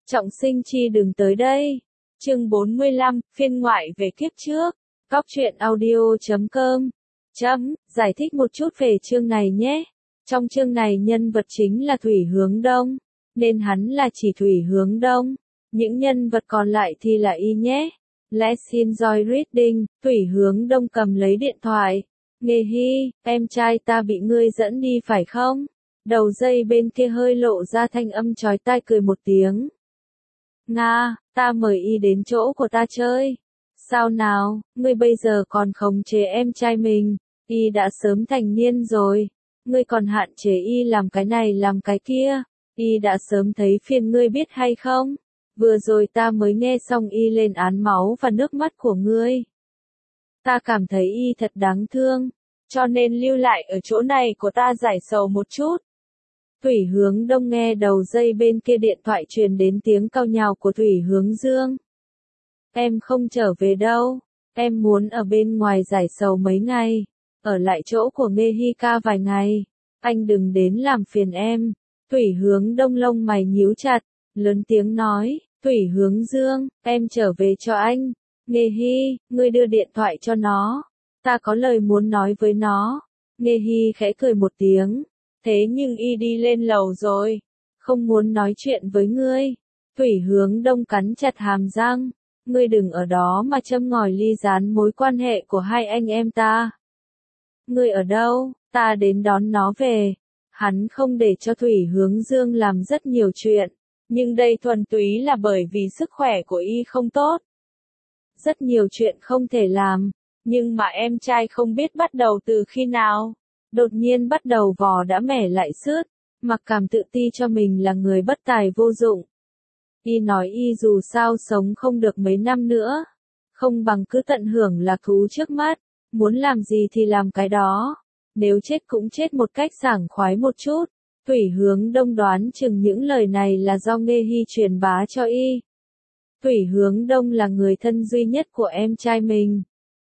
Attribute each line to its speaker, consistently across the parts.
Speaker 1: Trọng sinh chi đừng tới đây. Chương 45, phiên ngoại về kiếp trước. Cóc truyện audio.com. Giải thích một chút về chương này nhé. Trong chương này nhân vật chính là Thủy Hướng Đông, nên hắn là chỉ Thủy Hướng Đông. Những nhân vật còn lại thì là y nhé. Let's enjoy reading. Thủy Hướng Đông cầm lấy điện thoại. Nghê hi, em trai ta bị ngươi dẫn đi phải không? Đầu dây bên kia hơi lộ ra thanh âm chói tai cười một tiếng. Nga, ta mời y đến chỗ của ta chơi. Sao nào, ngươi bây giờ còn khống chế em trai mình, y đã sớm thành niên rồi. Ngươi còn hạn chế y làm cái này làm cái kia, y đã sớm thấy phiền ngươi biết hay không? Vừa rồi ta mới nghe xong y lên án máu và nước mắt của ngươi. Ta cảm thấy y thật đáng thương, cho nên lưu lại ở chỗ này của ta giải sầu một chút. Thủy Hướng Đông nghe đầu dây bên kia điện thoại truyền đến tiếng cau nhàu của Thủy Hướng Dương. Em không trở về đâu, em muốn ở bên ngoài giải sầu mấy ngày, ở lại chỗ của Nghê Hi ca vài ngày, anh đừng đến làm phiền em. Thủy Hướng Đông lông mày nhíu chặt, lớn tiếng nói, Thủy Hướng Dương, em trở về cho anh. Nghê Hi, ngươi đưa điện thoại cho nó, ta có lời muốn nói với nó. Nghê Hi khẽ cười một tiếng. Thế nhưng y đi lên lầu rồi, không muốn nói chuyện với ngươi. Thủy Hướng Đông cắn chặt hàm răng, ngươi đừng ở đó mà châm ngòi ly gián mối quan hệ của hai anh em ta. Ngươi ở đâu, ta đến đón nó về. Hắn không để cho Thủy Hướng Dương làm rất nhiều chuyện, nhưng đây thuần túy là bởi vì sức khỏe của y không tốt. Rất nhiều chuyện không thể làm, nhưng mà em trai không biết bắt đầu từ khi nào. Đột nhiên bắt đầu vò đã mẻ lại sứt, mặc cảm tự ti cho mình là người bất tài vô dụng. Y nói y dù sao sống không được mấy năm nữa, không bằng cứ tận hưởng lạc thú trước mắt, muốn làm gì thì làm cái đó, nếu chết cũng chết một cách sảng khoái một chút. Thủy Hướng Đông đoán chừng những lời này là do Nghê Hi truyền bá cho y. Thủy Hướng Đông là người thân duy nhất của em trai mình.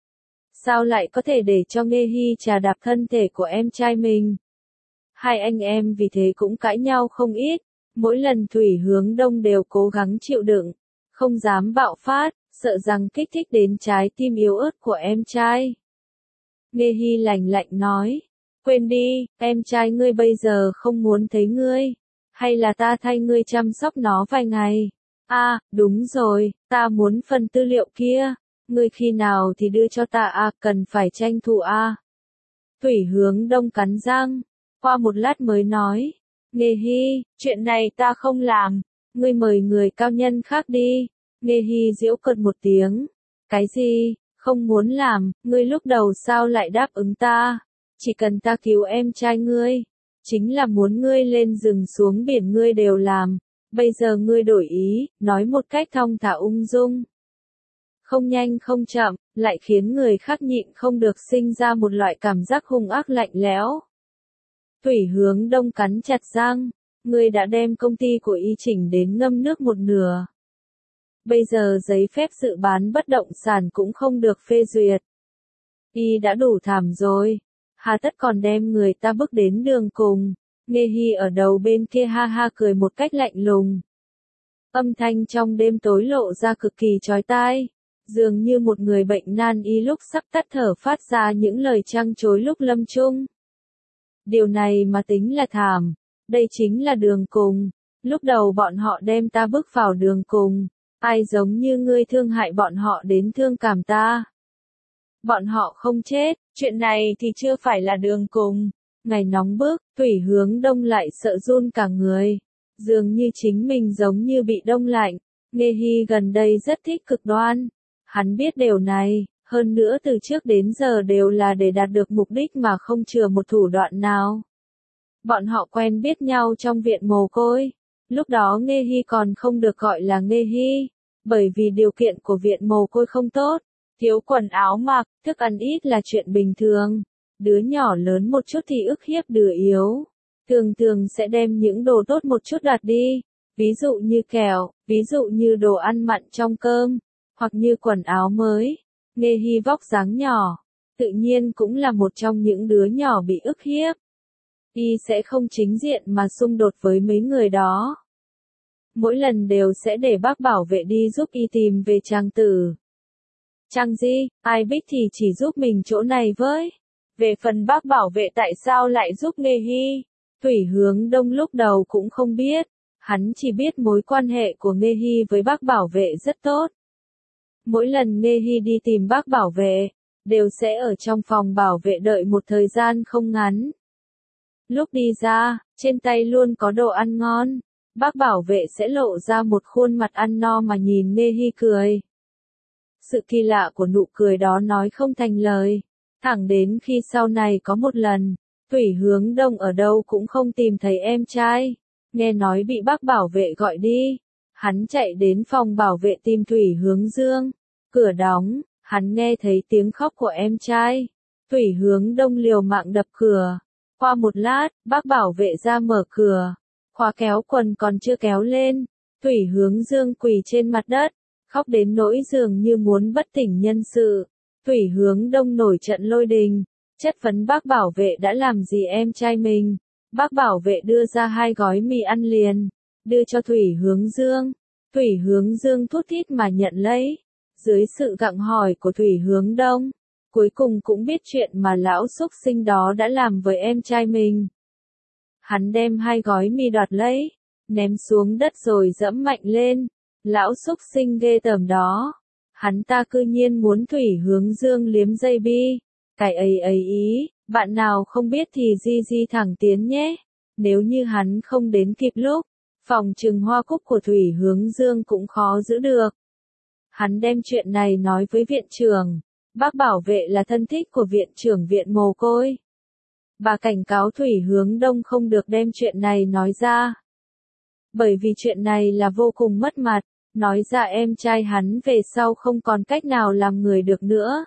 Speaker 1: Sao lại có thể để cho Nghê Hi trà đạp thân thể của em trai mình? Hai anh em vì thế cũng cãi nhau không ít, mỗi lần Thủy Hướng Đông đều cố gắng chịu đựng, không dám bạo phát, sợ rằng kích thích đến trái tim yếu ớt của em trai. Nghê Hi lạnh lạnh nói, quên đi, em trai ngươi bây giờ không muốn thấy ngươi, hay là ta thay ngươi chăm sóc nó vài ngày? À, đúng rồi, ta muốn phần tư liệu kia. Ngươi khi nào thì đưa cho ta à, cần phải tranh thủ à. Thủy Hướng Đông cắn răng, qua một lát mới nói, Nghê Hi, chuyện này ta không làm, ngươi mời người cao nhân khác đi. Nghê Hi giễu cợt một tiếng, cái gì, không muốn làm, ngươi lúc đầu sao lại đáp ứng ta, chỉ cần ta cứu em trai ngươi, chính là muốn ngươi lên rừng xuống biển ngươi đều làm, bây giờ ngươi đổi ý, nói một cách thong thả ung dung. Không nhanh không chậm, lại khiến người khác nhịn không được sinh ra một loại cảm giác hung ác lạnh lẽo. Thủy Hướng Đông cắn chặt răng, ngươi đã đem công ty của y chỉnh đến ngâm nước một nửa. Bây giờ giấy phép dự bán bất động sản cũng không được phê duyệt. Y đã đủ thảm rồi, hà tất còn đem người ta bước đến đường cùng. Nghê Hi ở đầu bên kia ha ha cười một cách lạnh lùng. Âm thanh trong đêm tối lộ ra cực kỳ chói tai. Dường như một người bệnh nan y lúc sắp tắt thở phát ra những lời trăng trối lúc lâm chung. Điều này mà tính là thảm, đây chính là đường cùng, lúc đầu bọn họ đem ta bước vào đường cùng, ai giống như ngươi thương hại bọn họ đến thương cảm ta. Bọn họ không chết, chuyện này thì chưa phải là đường cùng. Ngày nóng bức, Thủy Hướng Đông lại sợ run cả người, dường như chính mình giống như bị đông lạnh. Nghê Hi gần đây rất thích cực đoan. Hắn biết điều này, hơn nữa từ trước đến giờ đều là để đạt được mục đích mà không chừa một thủ đoạn nào. Bọn họ quen biết nhau trong viện mồ côi. Lúc đó Nghê Hi còn không được gọi là Nghê Hi, bởi vì điều kiện của viện mồ côi không tốt, thiếu quần áo mặc, thức ăn ít là chuyện bình thường. Đứa nhỏ lớn một chút thì ức hiếp đứa yếu, thường thường sẽ đem những đồ tốt một chút đoạt đi, ví dụ như kẹo, ví dụ như đồ ăn mặn trong cơm, hoặc như quần áo mới. Nghê Hi vóc dáng nhỏ, tự nhiên cũng là một trong những đứa nhỏ bị ức hiếp. Y sẽ không chính diện mà xung đột với mấy người đó. mỗi lần đều sẽ để bác bảo vệ đi giúp y tìm về Trang Tử. Trang Di, ai biết thì chỉ giúp mình chỗ này với. Về phần bác bảo vệ tại sao lại giúp Nghê Hy, Thủy Hướng Đông lúc đầu cũng không biết, hắn chỉ biết mối quan hệ của Nghê Hy với bác bảo vệ rất tốt. Mỗi lần Nghê Hy đi tìm bác bảo vệ, đều sẽ ở trong phòng bảo vệ đợi một thời gian không ngắn. Lúc đi ra, trên tay luôn có đồ ăn ngon, bác bảo vệ sẽ lộ ra một khuôn mặt ăn no mà nhìn Nghê Hy cười. Sự kỳ lạ của nụ cười đó nói không thành lời, thẳng đến khi sau này có một lần, Thủy Hướng Đông ở đâu cũng không tìm thấy em trai, nghe nói bị bác bảo vệ gọi đi, hắn chạy đến phòng bảo vệ tìm Thủy Hướng Dương, cửa đóng, hắn nghe thấy tiếng khóc của em trai, Thủy Hướng Đông liều mạng đập cửa, qua một lát, bác bảo vệ ra mở cửa, khóa kéo quần còn chưa kéo lên, Thủy Hướng Dương quỳ trên mặt đất, khóc đến nỗi dường như muốn bất tỉnh nhân sự. Thủy Hướng Đông nổi trận lôi đình, chất vấn bác bảo vệ đã làm gì em trai mình. Bác bảo vệ đưa ra 2 gói mì ăn liền, đưa cho Thủy Hướng Dương. Thủy Hướng Dương thút thít mà nhận lấy. Dưới sự gặng hỏi của Thủy Hướng Đông, cuối cùng cũng biết chuyện mà lão xúc sinh đó đã làm với em trai mình. Hắn đem 2 gói mì đoạt lấy, ném xuống đất rồi dẫm mạnh lên. Lão xúc sinh ghê tởm đó. Hắn ta cư nhiên muốn Thủy Hướng Dương liếm dây bi. Cái ấy ý, bạn nào không biết thì di thẳng tiến nhé. Nếu như hắn không đến kịp lúc, phòng trừng hoa cúc của Thủy Hướng Dương cũng khó giữ được. Hắn đem chuyện này nói với viện trưởng. Bác bảo vệ là thân thích của viện trưởng viện mồ côi. Bà cảnh cáo Thủy Hướng Đông không được đem chuyện này nói ra. Bởi vì chuyện này là vô cùng mất mặt. Nói ra em trai hắn về sau không còn cách nào làm người được nữa.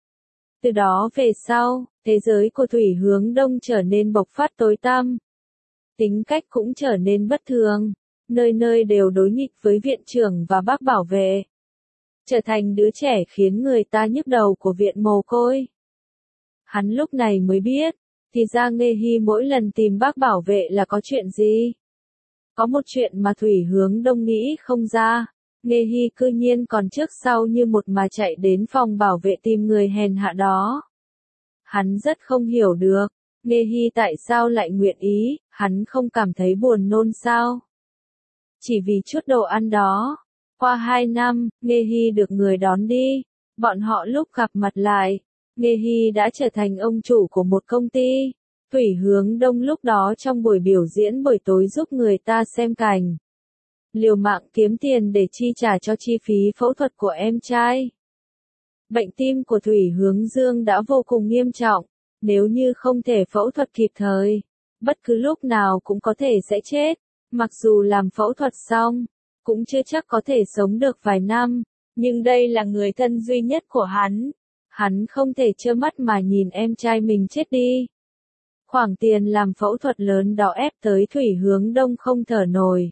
Speaker 1: Từ đó về sau, thế giới của Thủy Hướng Đông trở nên bộc phát tối tăm. Tính cách cũng trở nên bất thường, nơi nơi đều đối nghịch với viện trưởng và bác bảo vệ. Trở thành đứa trẻ khiến người ta nhức đầu của viện mồ côi. Hắn lúc này mới biết, thì ra Nghê Hy mỗi lần tìm bác bảo vệ là có chuyện gì. Có một chuyện mà Thủy Hướng Đông nghĩ không ra, Nghê Hy cư nhiên còn trước sau như một mà chạy đến phòng bảo vệ tìm người hèn hạ đó. Hắn rất không hiểu được, Nghê Hy tại sao lại nguyện ý, hắn không cảm thấy buồn nôn sao? Chỉ vì chút đồ ăn đó. Qua 2 năm, Nghê Hy được người đón đi, bọn họ lúc gặp mặt lại, Nghê Hy đã trở thành ông chủ của một công ty. Thủy Hướng Đông lúc đó trong buổi biểu diễn buổi tối giúp người ta xem cảnh. Liều mạng kiếm tiền để chi trả cho chi phí phẫu thuật của em trai. Bệnh tim của Thủy Hướng Dương đã vô cùng nghiêm trọng, nếu như không thể phẫu thuật kịp thời, bất cứ lúc nào cũng có thể sẽ chết, mặc dù làm phẫu thuật xong, cũng chưa chắc có thể sống được vài năm, nhưng đây là người thân duy nhất của hắn không thể trơ mắt mà nhìn em trai mình chết đi. Khoản tiền làm phẫu thuật lớn đó ép tới Thủy Hướng Đông không thở nổi.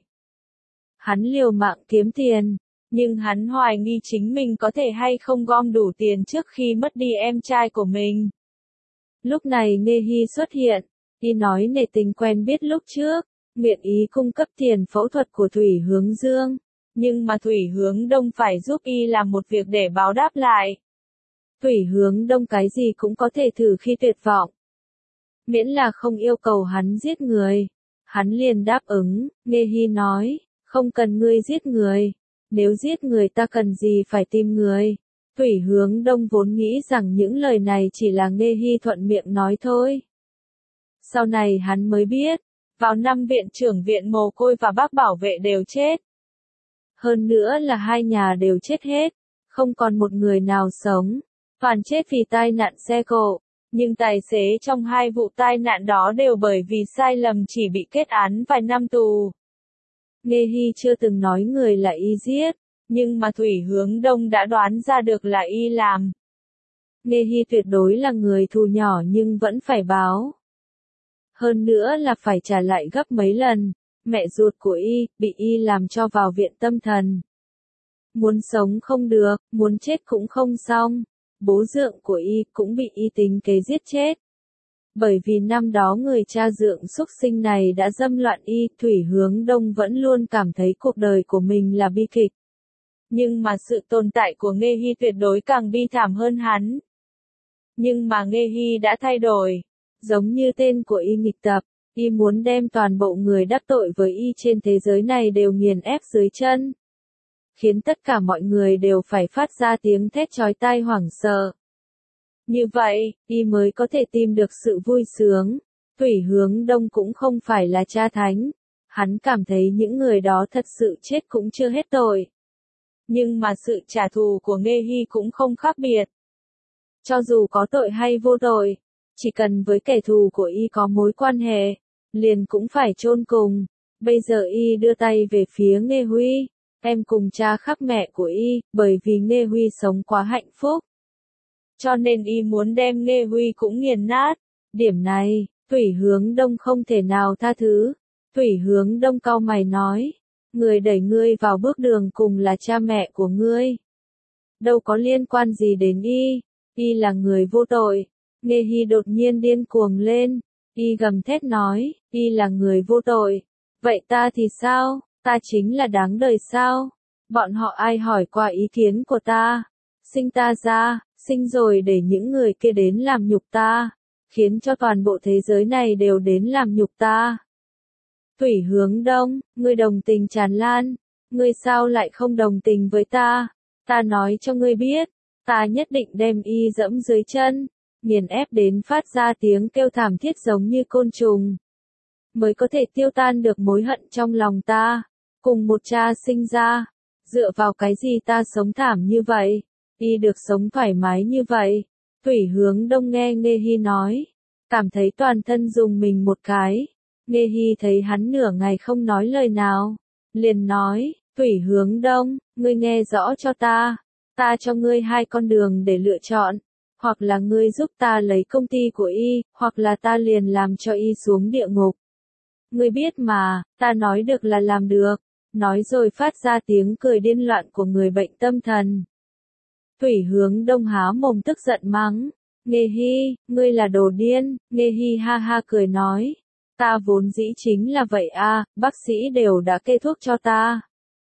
Speaker 1: Hắn liều mạng kiếm tiền, nhưng hắn hoài nghi chính mình có thể hay không gom đủ tiền trước khi mất đi em trai của mình. Lúc này Nghê Hy xuất hiện, y nói nể tình quen biết lúc trước, nguyện ý cung cấp tiền phẫu thuật của Thủy Hướng Dương, nhưng mà Thủy Hướng Đông phải giúp y làm một việc để báo đáp lại. Thủy Hướng Đông cái gì cũng có thể thử khi tuyệt vọng. Miễn là không yêu cầu hắn giết người. Hắn liền đáp ứng, Nghê Hy nói, không cần ngươi giết người. Nếu giết người ta cần gì phải tìm người. Thủy Hướng Đông vốn nghĩ rằng những lời này chỉ là Nghê Hy thuận miệng nói thôi. Sau này hắn mới biết, vào năm viện trưởng viện mồ côi và bác bảo vệ đều chết. Hơn nữa là 2 nhà đều chết hết, không còn một người nào sống. Toàn chết vì tai nạn xe cộ. Nhưng tài xế trong 2 vụ tai nạn đó đều bởi vì sai lầm chỉ bị kết án vài năm tù. Nghê Hy chưa từng nói người là y giết, nhưng mà Thủy Hướng Đông đã đoán ra được là y làm. Nghê Hy tuyệt đối là người thù nhỏ nhưng vẫn phải báo. Hơn nữa là phải trả lại gấp mấy lần, mẹ ruột của y, bị y làm cho vào viện tâm thần. Muốn sống không được, muốn chết cũng không xong. Bố dượng của y cũng bị y tính kế giết chết. Bởi vì năm đó người cha dượng xúc sinh này đã dâm loạn y, Thủy Hướng Đông vẫn luôn cảm thấy cuộc đời của mình là bi kịch. Nhưng mà sự tồn tại của Nghê Hy tuyệt đối càng bi thảm hơn hắn. Nhưng mà Nghê Hy đã thay đổi. Giống như tên của y nghịch tập, y muốn đem toàn bộ người đắc tội với y trên thế giới này đều nghiền ép dưới chân. Khiến tất cả mọi người đều phải phát ra tiếng thét chói tai hoảng sợ. Như vậy, y mới có thể tìm được sự vui sướng. Thủy Hướng Đông cũng không phải là cha thánh. Hắn cảm thấy những người đó thật sự chết cũng chưa hết tội. Nhưng mà sự trả thù của Nghê Hy cũng không khác biệt. Cho dù có tội hay vô tội, chỉ cần với kẻ thù của y có mối quan hệ, liền cũng phải chôn cùng. Bây giờ y đưa tay về phía Nghê Huy, em cùng cha khác mẹ của y, bởi vì Nghê Huy sống quá hạnh phúc. Cho nên y muốn đem Nghê Huy cũng nghiền nát. Điểm này, Thủy Hướng Đông không thể nào tha thứ. Thủy Hướng Đông cau mày nói, người đẩy ngươi vào bước đường cùng là cha mẹ của ngươi. Đâu có liên quan gì đến y là người vô tội. Nghê Hy đột nhiên điên cuồng lên, y gầm thét nói, y là người vô tội. Vậy ta thì sao, ta chính là đáng đời sao? Bọn họ ai hỏi qua ý kiến của ta? Sinh ta ra, sinh rồi để những người kia đến làm nhục ta, khiến cho toàn bộ thế giới này đều đến làm nhục ta. Thủy Hướng Đông, ngươi đồng tình tràn lan, ngươi sao lại không đồng tình với ta? Ta nói cho ngươi biết, ta nhất định đem y dẫm dưới chân, nghiền ép đến phát ra tiếng kêu thảm thiết giống như côn trùng, mới có thể tiêu tan được mối hận trong lòng ta. Cùng một cha sinh ra, dựa vào cái gì ta sống thảm như vậy, y được sống thoải mái như vậy? Thủy Hướng Đông nghe Nghê Hy nói, cảm thấy toàn thân rùng mình một cái. Nghê Hy thấy hắn nửa ngày không nói lời nào, liền nói, Thủy Hướng Đông, ngươi nghe rõ cho ta cho ngươi hai con đường để lựa chọn, hoặc là ngươi giúp ta lấy công ty của y, hoặc là ta liền làm cho y xuống địa ngục. Ngươi biết mà, ta nói được là làm được, nói rồi phát ra tiếng cười điên loạn của người bệnh tâm thần. Thủy Hướng Đông há mồm tức giận mắng, Nghê Hy, ngươi là đồ điên. Nghê Hy ha ha cười nói, ta vốn dĩ chính là vậy a, bác sĩ đều đã kê thuốc cho ta.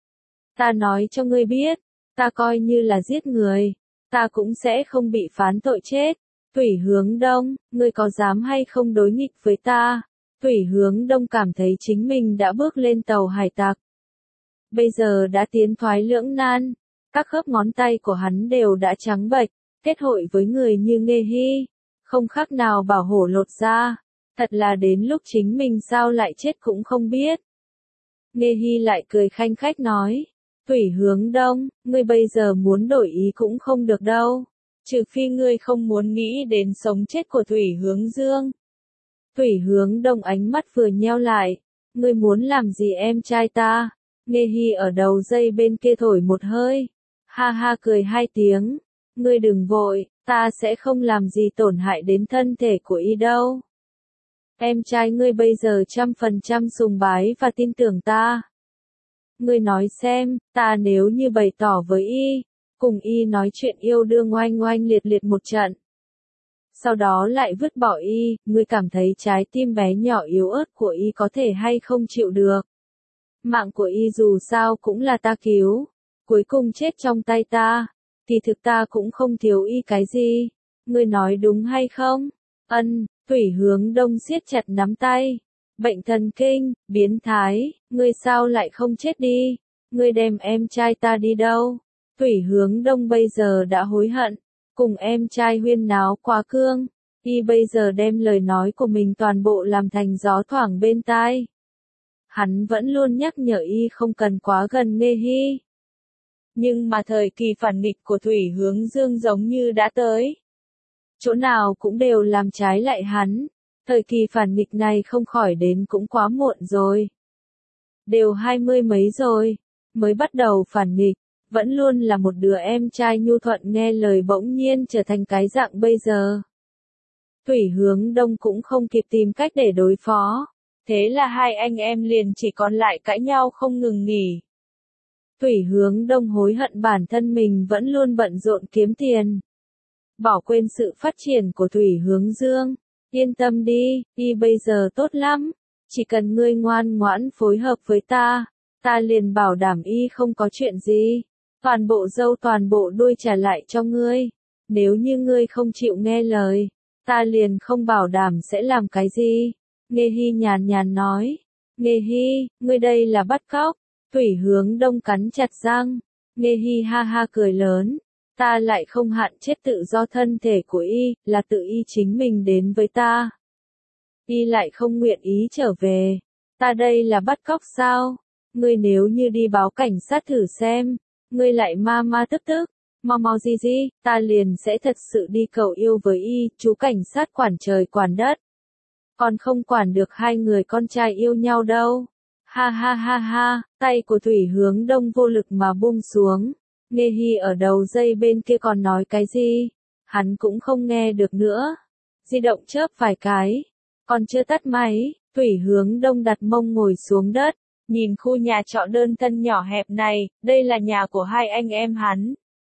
Speaker 1: Ta nói cho ngươi biết, ta coi như là giết người, ta cũng sẽ không bị phán tội chết. Thủy Hướng Đông, ngươi có dám hay không đối nghịch với ta? Thủy Hướng Đông cảm thấy chính mình đã bước lên tàu hải tặc. Bây giờ đã tiến thoái lưỡng nan, các khớp ngón tay của hắn đều đã trắng bệch, kết hội với người như Nghê Hy, không khác nào bảo hổ lột da. Thật là đến lúc chính mình sao lại chết cũng không biết. Nghê Hy lại cười khanh khách nói, Thủy Hướng Đông, ngươi bây giờ muốn đổi ý cũng không được đâu, trừ phi ngươi không muốn nghĩ đến sống chết của Thủy Hướng Dương. Thủy Hướng Đông ánh mắt vừa nheo lại, ngươi muốn làm gì em trai ta? Nghê Hy ở đầu dây bên kia thổi một hơi, ha ha cười hai tiếng, ngươi đừng vội, ta sẽ không làm gì tổn hại đến thân thể của y đâu. Em trai ngươi bây giờ 100% sùng bái và tin tưởng ta. Ngươi nói xem, ta nếu như bày tỏ với y, cùng y nói chuyện yêu đương oanh oanh liệt liệt một trận, sau đó lại vứt bỏ y, ngươi cảm thấy trái tim bé nhỏ yếu ớt của y có thể hay không chịu được? Mạng của y dù sao cũng là ta cứu, cuối cùng chết trong tay ta, thì thực ta cũng không thiếu y cái gì. Ngươi nói đúng hay không? Ân. Thủy Hướng Đông siết chặt nắm tay. Bệnh thần kinh, biến thái, ngươi sao lại không chết đi? Ngươi đem em trai ta đi đâu? Thủy Hướng Đông bây giờ đã hối hận, cùng em trai huyên náo quá cương, y bây giờ đem lời nói của mình toàn bộ làm thành gió thoảng bên tai. Hắn vẫn luôn nhắc nhở y không cần quá gần Nghê Hy. Nhưng mà thời kỳ phản nghịch của Thủy Hướng Dương giống như đã tới. Chỗ nào cũng đều làm trái lại hắn. Thời kỳ phản nghịch này không khỏi đến cũng quá muộn rồi. Đều 20 mấy rồi, mới bắt đầu phản nghịch, vẫn luôn là một đứa em trai nhu thuận nghe lời bỗng nhiên trở thành cái dạng bây giờ. Thủy Hướng Đông cũng không kịp tìm cách để đối phó. Thế là hai anh em liền chỉ còn lại cãi nhau không ngừng nghỉ. Thủy Hướng Đông hối hận bản thân mình vẫn luôn bận rộn kiếm tiền, bỏ quên sự phát triển của Thủy Hướng Dương. Yên tâm đi, y bây giờ tốt lắm. Chỉ cần ngươi ngoan ngoãn phối hợp với ta liền bảo đảm y không có chuyện gì. Toàn bộ râu toàn bộ đuôi trả lại cho ngươi. Nếu như ngươi không chịu nghe lời, ta liền không bảo đảm sẽ làm cái gì. Nghe Hy nhàn nhàn nói. Nghe Hy, ngươi đây là bắt cóc. Thủy Hướng Đông cắn chặt răng. Nghe Hy ha ha cười lớn. Ta lại không hạn chết tự do thân thể của y, là tự y chính mình đến với ta. Y lại không nguyện ý trở về. Ta đây là bắt cóc sao? Ngươi nếu như đi báo cảnh sát thử xem. Ngươi lại ma tức. Mau gì, ta liền sẽ thật sự đi cầu yêu với y, chú cảnh sát quản trời quản đất. Còn không quản được hai người con trai yêu nhau đâu. Ha, tay của Thủy Hướng Đông vô lực mà buông xuống. Nghe Hy ở đầu dây bên kia còn nói cái gì? Hắn cũng không nghe được nữa. Di động chớp vài cái. Còn chưa tắt máy, Thủy Hướng Đông đặt mông ngồi xuống đất. Nhìn khu nhà trọ đơn thân nhỏ hẹp này, đây là nhà của hai anh em hắn.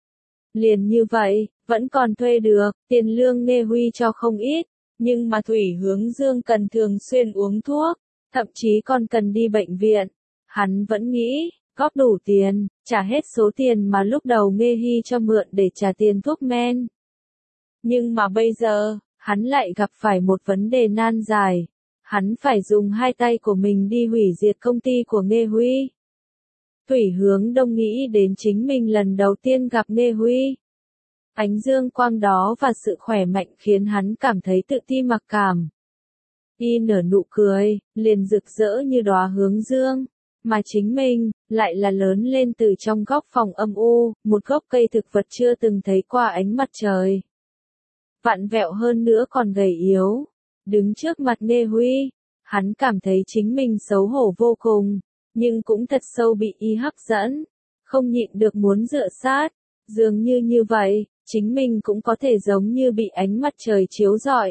Speaker 1: Liền như vậy, vẫn còn thuê được, tiền lương Nghe Huy cho không ít. Nhưng mà Thủy Hướng Dương cần thường xuyên uống thuốc, thậm chí còn cần đi bệnh viện. Hắn vẫn nghĩ, góp đủ tiền, trả hết số tiền mà lúc đầu Nghe Hy cho mượn để trả tiền thuốc men. Nhưng mà bây giờ, hắn lại gặp phải một vấn đề nan giải. Hắn phải dùng hai tay của mình đi hủy diệt công ty của Nghe Huy. Thủy Hướng Đông nghĩ đến chính mình lần đầu tiên gặp Nghe Huy. Ánh dương quang đó và sự khỏe mạnh khiến hắn cảm thấy tự ti mặc cảm. Y nở nụ cười, liền rực rỡ như đóa hướng dương. Mà chính mình, lại là lớn lên từ trong góc phòng âm u, một gốc cây thực vật chưa từng thấy qua ánh mặt trời. Vặn vẹo hơn nữa còn gầy yếu. Đứng trước mặt Nghe Huy, hắn cảm thấy chính mình xấu hổ vô cùng, nhưng cũng thật sâu bị y hấp dẫn, không nhịn được muốn dựa sát. Dường như vậy, chính mình cũng có thể giống như bị ánh mặt trời chiếu rọi.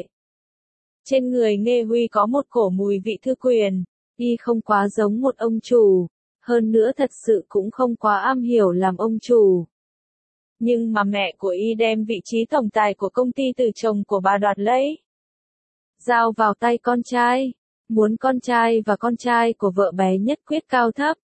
Speaker 1: Trên người Nghe Huy có một cổ mùi vị thư quyền, y không quá giống một ông chủ, hơn nữa thật sự cũng không quá am hiểu làm ông chủ. Nhưng mà mẹ của y đem vị trí tổng tài của công ty từ chồng của bà đoạt lấy. Giao vào tay con trai, muốn con trai và con trai của vợ bé nhất quyết cao thấp.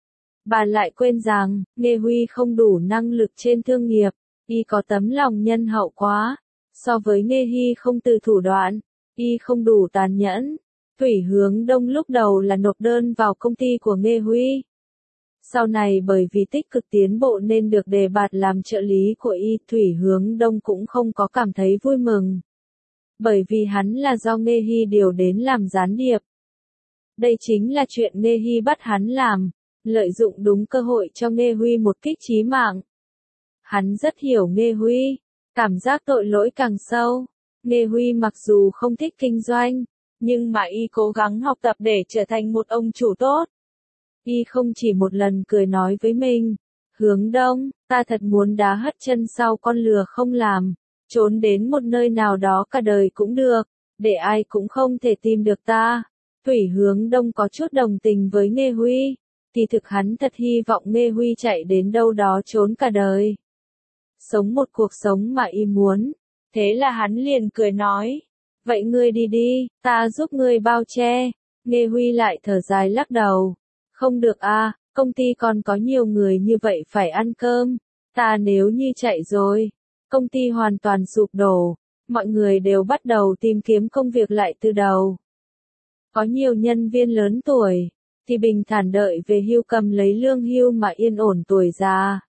Speaker 1: Bà lại quên rằng, Nghe Huy không đủ năng lực trên thương nghiệp, y có tấm lòng nhân hậu quá. So với Nghe Hy không từ thủ đoạn, y không đủ tàn nhẫn. Thủy Hướng Đông lúc đầu là nộp đơn vào công ty của Nghe Huy. Sau này bởi vì tích cực tiến bộ nên được đề bạt làm trợ lý của y, Thủy Hướng Đông cũng không có cảm thấy vui mừng. Bởi vì hắn là do Nghe Hy điều đến làm gián điệp. Đây chính là chuyện Nghe Hy bắt hắn làm, lợi dụng đúng cơ hội cho Nghe Huy một kích chí mạng. Hắn rất hiểu Nghe Huy, cảm giác tội lỗi càng sâu. Nghe Huy mặc dù không thích kinh doanh, nhưng mà y cố gắng học tập để trở thành một ông chủ tốt. Y không chỉ một lần cười nói với mình, Hướng Đông, ta thật muốn đá hất chân sau con lừa không làm, trốn đến một nơi nào đó cả đời cũng được, để ai cũng không thể tìm được ta. Thủy Hướng Đông có chút đồng tình với Nghe Huy, thì thực hắn thật hy vọng Nghe Huy chạy đến đâu đó trốn cả đời. Sống một cuộc sống mà y muốn. Thế là hắn liền cười nói, vậy ngươi đi đi, ta giúp ngươi bao che. Nghe Huy lại thở dài lắc đầu. Không được à, công ty còn có nhiều người như vậy phải ăn cơm. Ta nếu như chạy rồi, công ty hoàn toàn sụp đổ, mọi người đều bắt đầu tìm kiếm công việc lại từ đầu. Có nhiều nhân viên lớn tuổi, thì bình thản đợi về hưu cầm lấy lương hưu mà yên ổn tuổi già.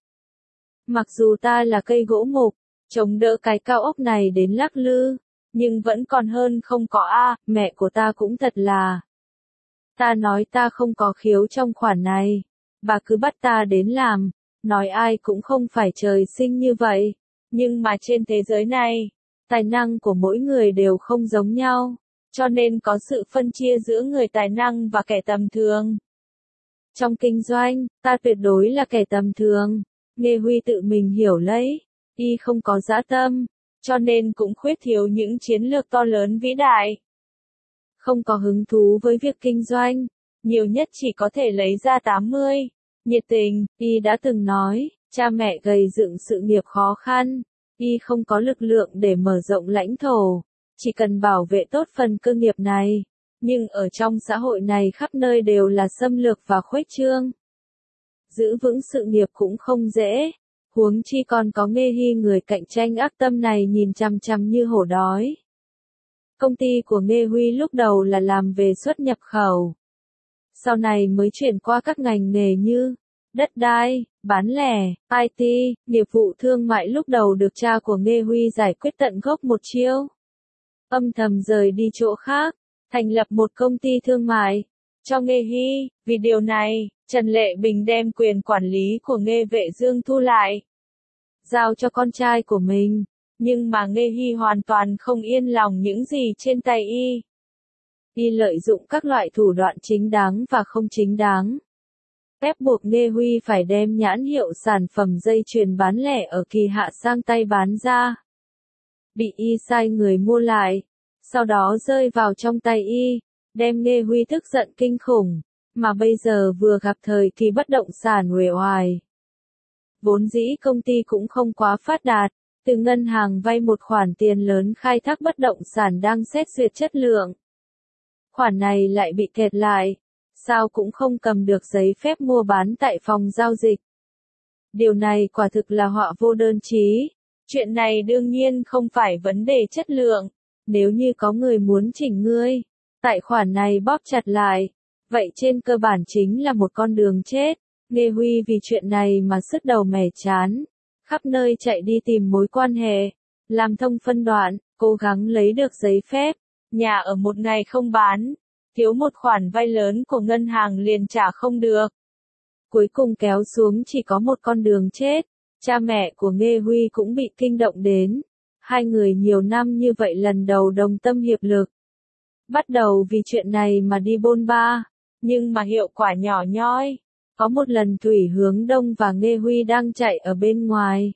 Speaker 1: Mặc dù ta là cây gỗ mục, chống đỡ cái cao ốc này đến lắc lư, nhưng vẫn còn hơn không có a. Mẹ của ta cũng thật là. Ta nói ta không có khiếu trong khoản này, bà cứ bắt ta đến làm, nói ai cũng không phải trời sinh như vậy, nhưng mà trên thế giới này, tài năng của mỗi người đều không giống nhau, cho nên có sự phân chia giữa người tài năng và kẻ tầm thường. Trong kinh doanh, ta tuyệt đối là kẻ tầm thường. Nghe Huy tự mình hiểu lấy, y không có dã tâm, cho nên cũng khuyết thiếu những chiến lược to lớn vĩ đại. Không có hứng thú với việc kinh doanh, nhiều nhất chỉ có thể lấy ra 80. Nhiệt tình, y đã từng nói, cha mẹ gầy dựng sự nghiệp khó khăn, y không có lực lượng để mở rộng lãnh thổ, chỉ cần bảo vệ tốt phần cơ nghiệp này. Nhưng ở trong xã hội này khắp nơi đều là xâm lược và khuếch trương. Giữ vững sự nghiệp cũng không dễ, huống chi còn có Nghê Hy người cạnh tranh ác tâm này nhìn chằm chằm như hổ đói. Công ty của Nghê Huy lúc đầu là làm về xuất nhập khẩu. Sau này mới chuyển qua các ngành nghề như đất đai, bán lẻ, IT, nghiệp vụ thương mại lúc đầu được cha của Nghê Huy giải quyết tận gốc một chiêu. Âm thầm rời đi chỗ khác, thành lập một công ty thương mại cho Nghê Hy. Vì điều này, Trần Lệ Bình đem quyền quản lý của Nghê Vệ Dương thu lại, giao cho con trai của mình. Nhưng mà Nghê Hy hoàn toàn không yên lòng những gì trên tay y. Y lợi dụng các loại thủ đoạn chính đáng và không chính đáng, ép buộc Nghê Huy phải đem nhãn hiệu sản phẩm dây chuyền bán lẻ ở Kỳ Hạ sang tay bán ra. Bị y sai người mua lại, sau đó rơi vào trong tay y, đem Nghê Huy tức giận kinh khủng, mà bây giờ vừa gặp thời kỳ bất động sản uể oải. Vốn dĩ công ty cũng không quá phát đạt, từ ngân hàng vay một khoản tiền lớn khai thác bất động sản đang xét duyệt chất lượng. Khoản này lại bị kẹt lại, sao cũng không cầm được giấy phép mua bán tại phòng giao dịch. Điều này quả thực là họa vô đơn chí. Chuyện này đương nhiên không phải vấn đề chất lượng, nếu như có người muốn chỉnh ngươi, tại khoản này bóp chặt lại, vậy trên cơ bản chính là một con đường chết. Nghê Huy vì chuyện này mà sứt đầu mẻ chán, khắp nơi chạy đi tìm mối quan hệ, làm thông phân đoạn, cố gắng lấy được giấy phép. Nhà ở một ngày không bán, thiếu một khoản vay lớn của ngân hàng liền trả không được. Cuối cùng kéo xuống chỉ có một con đường chết. Cha mẹ của Nghê Huy cũng bị kinh động đến. Hai người nhiều năm như vậy lần đầu đồng tâm hiệp lực. Bắt đầu vì chuyện này mà đi bôn ba, nhưng mà hiệu quả nhỏ nhoi. Có một lần Thủy Hướng Đông và Nghê Huy đang chạy ở bên ngoài.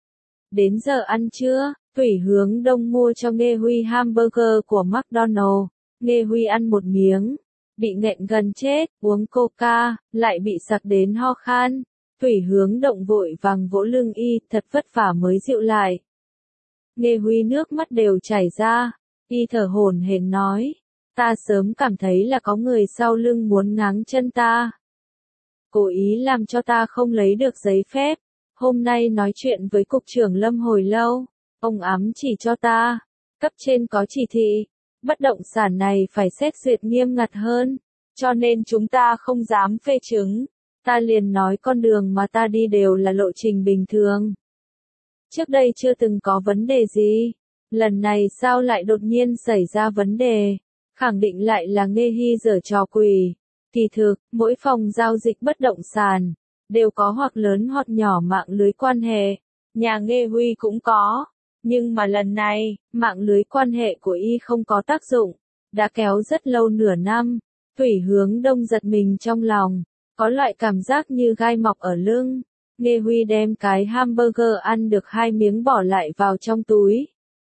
Speaker 1: Đến giờ ăn trưa, Thủy Hướng Đông mua cho Nghê Huy hamburger của McDonald's. Nghê Huy ăn một miếng, bị nghẹn gần chết, uống coca, lại bị sặc đến ho khan. Thủy Hướng Động vội vàng vỗ lưng y, thật vất vả mới dịu lại. Nghê Huy nước mắt đều chảy ra, y thở hổn hển nói, ta sớm cảm thấy là có người sau lưng muốn ngáng chân ta. Cố ý làm cho ta không lấy được giấy phép. Hôm nay nói chuyện với cục trưởng Lâm hồi lâu, ông ám chỉ cho ta, cấp trên có chỉ thị, bất động sản này phải xét duyệt nghiêm ngặt hơn, cho nên chúng ta không dám phê chứng. Ta liền nói con đường mà ta đi đều là lộ trình bình thường. Trước đây chưa từng có vấn đề gì, lần này sao lại đột nhiên xảy ra vấn đề, khẳng định lại là Nghê Hy giở trò quỷ. Kỳ thực, mỗi phòng giao dịch bất động sản, đều có hoặc lớn hoặc nhỏ mạng lưới quan hệ, nhà Nghê Huy cũng có, nhưng mà lần này, mạng lưới quan hệ của y không có tác dụng, đã kéo rất lâu nửa năm. Thủy Hướng Đông giật mình trong lòng, có loại cảm giác như gai mọc ở lưng. Nghê Huy đem cái hamburger ăn được 2 miếng bỏ lại vào trong túi.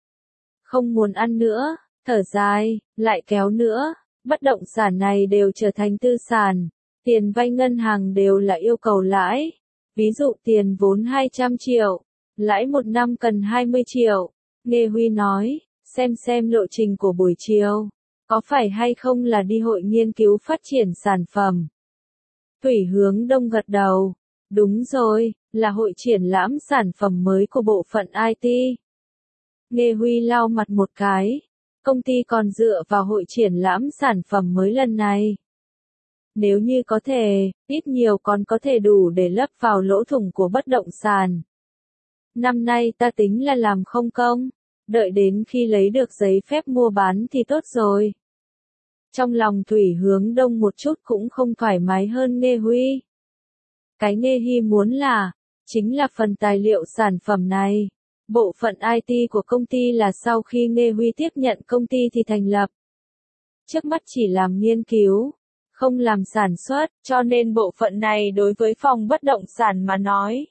Speaker 1: Không muốn ăn nữa, thở dài, lại kéo nữa. Bất động sản này đều trở thành tư sản, tiền vay ngân hàng đều là yêu cầu lãi. Ví dụ tiền vốn 200 triệu, lãi một năm cần 20 triệu. Nghê Huy nói, xem lộ trình của buổi chiều, có phải hay không là đi hội nghiên cứu phát triển sản phẩm. Thủy Hướng Đông gật đầu, đúng rồi, là hội triển lãm sản phẩm mới của bộ phận IT. Nghê Huy lau mặt một cái. Công ty còn dựa vào hội triển lãm sản phẩm mới lần này. Nếu như có thể, ít nhiều còn có thể đủ để lấp vào lỗ thủng của bất động sản. Năm nay ta tính là làm không công, đợi đến khi lấy được giấy phép mua bán thì tốt rồi. Trong lòng Thủy Hướng Đông một chút cũng không thoải mái hơn Nghê Huy. Cái Nghê Hy muốn là, chính là phần tài liệu sản phẩm này. Bộ phận IT của công ty là sau khi Nghê Huy tiếp nhận công ty thì thành lập. Trước mắt chỉ làm nghiên cứu, không làm sản xuất, cho nên bộ phận này đối với phòng bất động sản mà nói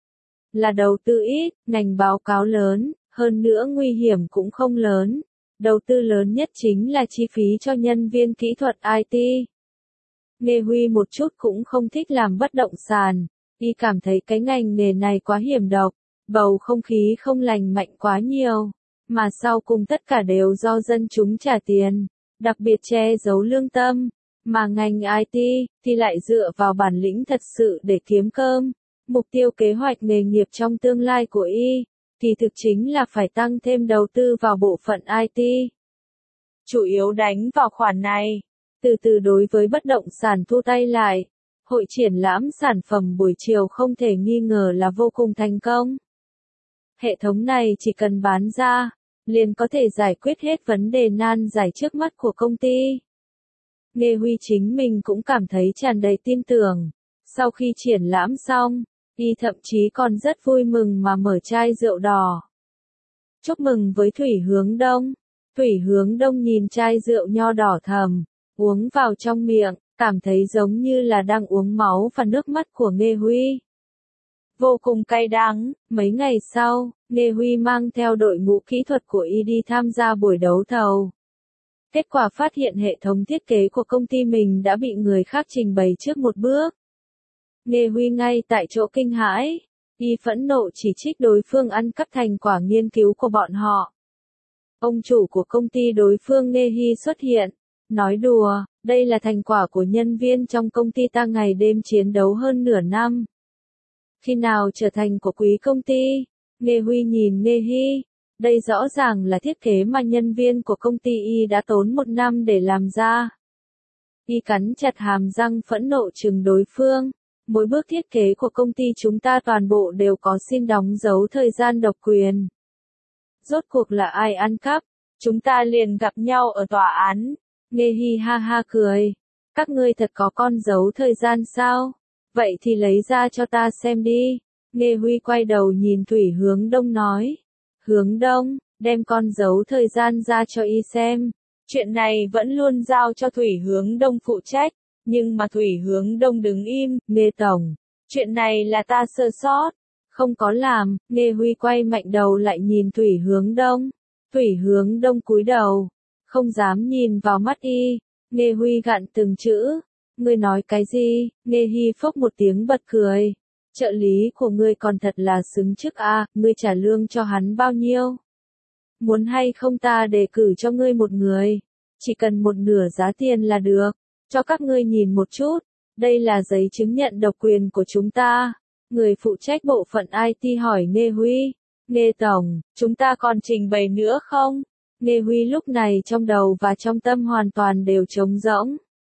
Speaker 1: là đầu tư ít, ngành báo cáo lớn, hơn nữa nguy hiểm cũng không lớn. Đầu tư lớn nhất chính là chi phí cho nhân viên kỹ thuật IT. Nghê Huy một chút cũng không thích làm bất động sản, y cảm thấy cái ngành nghề này quá hiểm độc. Bầu không khí không lành mạnh quá nhiều. mà sau cùng tất cả đều do dân chúng trả tiền, đặc biệt che giấu lương tâm, mà ngành IT thì lại dựa vào bản lĩnh thật sự để kiếm cơm. Mục tiêu kế hoạch nghề nghiệp trong tương lai của Y thì thực chính là phải tăng thêm đầu tư vào bộ phận IT. Chủ yếu đánh vào khoản này. Từ từ đối với bất động sản thu tay lại, hội triển lãm sản phẩm buổi chiều không thể nghi ngờ là vô cùng thành công. Hệ thống này chỉ cần bán ra, liền có thể giải quyết hết vấn đề nan giải trước mắt của công ty. Nghe Huy chính mình cũng cảm thấy tràn đầy tin tưởng. Sau khi triển lãm xong, Y thậm chí còn rất vui mừng mà mở chai rượu đỏ. Chúc mừng với Thủy Hướng Đông. Thủy Hướng Đông nhìn chai rượu nho đỏ thầm, uống vào trong miệng, cảm thấy giống như là đang uống máu và nước mắt của Nghe Huy. Vô cùng cay đắng. Mấy ngày sau, Nghe Huy mang theo đội ngũ kỹ thuật của Y đi tham gia buổi đấu thầu. Kết quả phát hiện hệ thống thiết kế của công ty mình đã bị người khác trình bày trước một bước. Nghe Huy ngay tại chỗ kinh hãi, Y phẫn nộ chỉ trích đối phương ăn cắp thành quả nghiên cứu của bọn họ. Ông chủ của công ty đối phương Nghe Hy xuất hiện, nói đùa, đây là thành quả của nhân viên trong công ty ta ngày đêm chiến đấu hơn nửa năm. Khi nào trở thành của quý công ty? Nghe Huy nhìn Nghe Hy, đây rõ ràng là thiết kế mà nhân viên của công ty Y đã tốn 1 năm để làm ra. Y cắn chặt hàm răng phẫn nộ trừng đối phương. Mỗi bước thiết kế của công ty chúng ta toàn bộ đều có xin đóng dấu thời gian độc quyền. Rốt cuộc là ai ăn cắp? Chúng ta liền gặp nhau ở tòa án. Nghe Hy ha ha cười. Các ngươi thật có con dấu thời gian sao? Vậy thì lấy ra cho ta xem đi. Nghe Huy quay đầu nhìn Thủy Hướng Đông nói. Hướng Đông, đem con dấu thời gian ra cho Y xem. Chuyện này vẫn luôn giao cho Thủy Hướng Đông phụ trách. Nhưng mà Thủy Hướng Đông đứng im. Nghe tổng, chuyện này là ta sơ sót. Không có làm. Nghe Huy quay mạnh đầu lại nhìn Thủy Hướng Đông. Thủy Hướng Đông cúi đầu, không dám nhìn vào mắt Y. Nghe Huy gặn từng chữ. Ngươi nói cái gì? Nghe Hy phốc một tiếng bật cười. Trợ lý của ngươi còn thật là xứng chức a, ngươi trả lương cho hắn bao nhiêu? Muốn hay không ta đề cử cho ngươi một người? Chỉ cần 1/2 giá tiền là được. Cho các ngươi nhìn một chút. Đây là giấy chứng nhận độc quyền của chúng ta. Người phụ trách bộ phận IT hỏi Nghe Huy. Nghe tổng, chúng ta còn trình bày nữa không? Nghe Huy lúc này trong đầu và trong tâm hoàn toàn đều trống rỗng.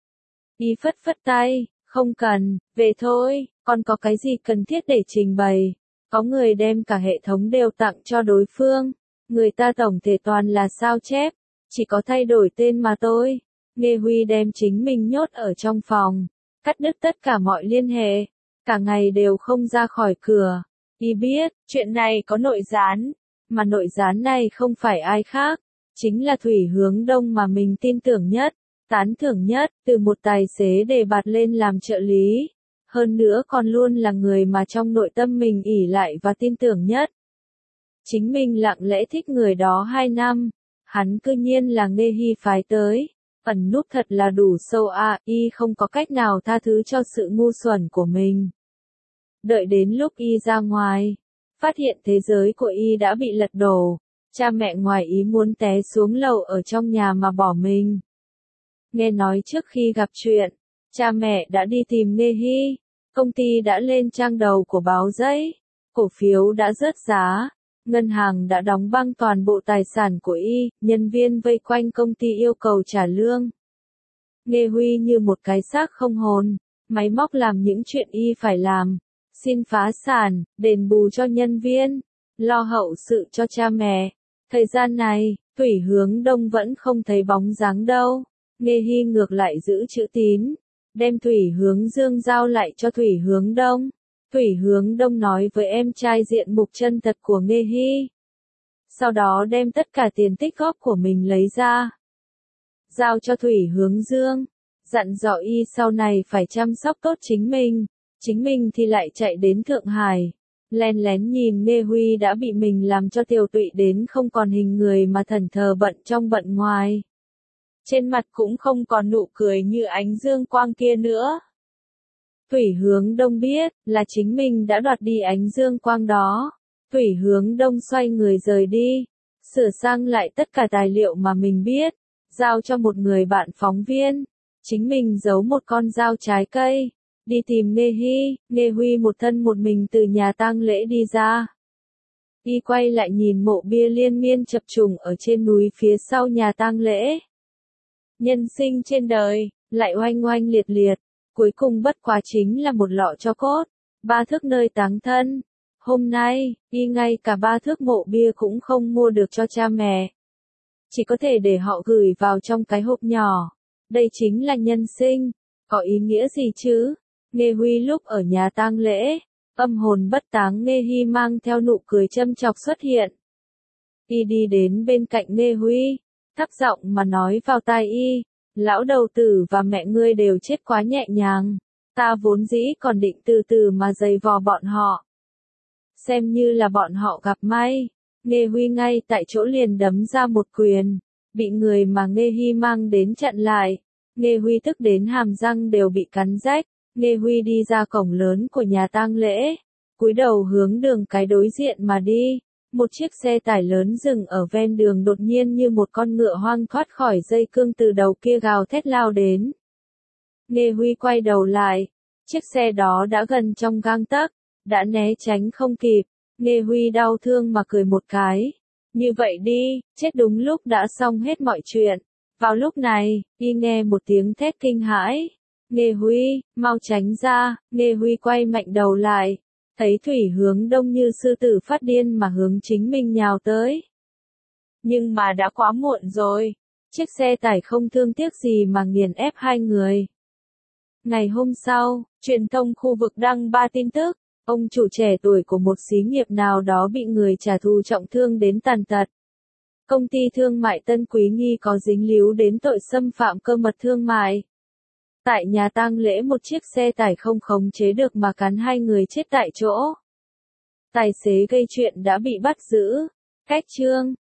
Speaker 1: Y phất phất tay, không cần, về thôi, còn có cái gì cần thiết để trình bày. Có người đem cả hệ thống đều tặng cho đối phương. Người ta tổng thể toàn là sao chép, chỉ có thay đổi tên mà thôi. Nghe Huy đem chính mình nhốt ở trong phòng, cắt đứt tất cả mọi liên hệ, cả ngày đều không ra khỏi cửa. Y biết, chuyện này có nội gián, mà nội gián này không phải ai khác, chính là Thủy Hướng Đông mà mình tin tưởng nhất, tán thưởng nhất, từ một tài xế đề bạt lên làm trợ lý. Hơn nữa còn luôn là người mà trong nội tâm mình ỷ lại và tin tưởng nhất. Chính mình lặng lẽ thích người đó 2 năm, hắn cư nhiên là Nghe Hy phái tới. Ẩn núp thật là đủ sâu Y không có cách nào tha thứ cho sự ngu xuẩn của mình. Đợi đến lúc Y ra ngoài, phát hiện thế giới của Y đã bị lật đổ, cha mẹ ngoài ý muốn té xuống lầu ở trong nhà mà bỏ mình. Nghe nói trước khi gặp chuyện, cha mẹ đã đi tìm Nghe Hy, công ty đã lên trang đầu của báo giấy, cổ phiếu đã rớt giá. Ngân hàng đã đóng băng toàn bộ tài sản của Y, nhân viên vây quanh công ty yêu cầu trả lương. Nghe Huy như một cái xác không hồn, máy móc làm những chuyện Y phải làm, xin phá sản, đền bù cho nhân viên, lo hậu sự cho cha mẹ. Thời gian này, Thủy Hướng Đông vẫn không thấy bóng dáng đâu. Nghe Hy ngược lại giữ chữ tín, đem Thủy Hướng Dương giao lại cho Thủy Hướng Đông. Thủy Hướng Đông nói với em trai diện mục chân thật của Nghe Hy. Sau đó đem tất cả tiền tích góp của mình lấy ra. Giao cho Thủy Hướng Dương. Dặn dò Y sau này phải chăm sóc tốt chính mình. Chính mình thì lại chạy đến Thượng Hải. Len lén nhìn Nghe Huy đã bị mình làm cho tiều tụy đến không còn hình người mà thẫn thờ bận trong bận ngoài. Trên mặt cũng không còn nụ cười như ánh dương quang kia nữa. Thủy Hướng Đông biết, là chính mình đã đoạt đi ánh dương quang đó. Thủy Hướng Đông xoay người rời đi. sửa sang lại tất cả tài liệu mà mình biết, giao cho một người bạn phóng viên. Chính mình giấu một con dao trái cây, đi tìm Nehi. Nehi một thân một mình từ nhà tang lễ đi ra. Y quay lại nhìn mộ bia liên miên chập trùng ở trên núi phía sau nhà tang lễ. Nhân sinh trên đời, lại oanh oanh liệt liệt, cuối cùng bất quá chính là một lọ tro cốt, 3 thước nơi táng thân. Hôm nay, Y ngay cả 3 thước mộ bia cũng không mua được cho cha mẹ. Chỉ có thể để họ gửi vào trong cái hộp nhỏ. Đây chính là nhân sinh, có ý nghĩa gì chứ? Nehi lúc ở nhà tang lễ, âm hồn bất táng Nehi mang theo nụ cười châm chọc xuất hiện. Y đi đến bên cạnh Nehi, thấp giọng mà nói vào tai Y, lão đầu tử và mẹ ngươi đều chết quá nhẹ nhàng, ta vốn dĩ còn định từ từ mà giày vò bọn họ. Xem như là bọn họ gặp may. Nehi ngay tại chỗ liền đấm ra một quyền, bị người mà Nehi mang đến chặn lại. Nehi tức đến hàm răng đều bị cắn rách. Nehi đi ra cổng lớn của nhà tang lễ, cúi đầu hướng đường cái đối diện mà đi. Một chiếc xe tải lớn dừng ở ven đường đột nhiên như một con ngựa hoang thoát khỏi dây cương từ đầu kia gào thét lao đến. Nehi quay đầu lại, chiếc xe đó đã gần trong gang tấc, đã né tránh không kịp. Nehi đau thương mà cười một cái. Như vậy đi, chết đúng lúc đã xong hết mọi chuyện. Vào lúc này, Y nghe một tiếng thét kinh hãi. Nehi, mau tránh ra. Nehi quay mạnh đầu lại, thấy thủy hướng đông như sư tử phát điên mà hướng chính mình nhào tới. Nhưng mà đã quá muộn rồi. Chiếc xe tải không thương tiếc gì mà nghiền ép hai người. Ngày hôm sau, truyền thông khu vực đăng 3 tin tức. Ông chủ trẻ tuổi của một xí nghiệp nào đó bị người trả thù trọng thương đến tàn tật. Công ty thương mại Tân Quý nghi có dính líu đến tội xâm phạm cơ mật thương mại. Tại nhà tang lễ một chiếc xe tải không khống chế được mà cán 2 người chết tại chỗ. Tài xế gây chuyện đã bị bắt giữ. Cách chương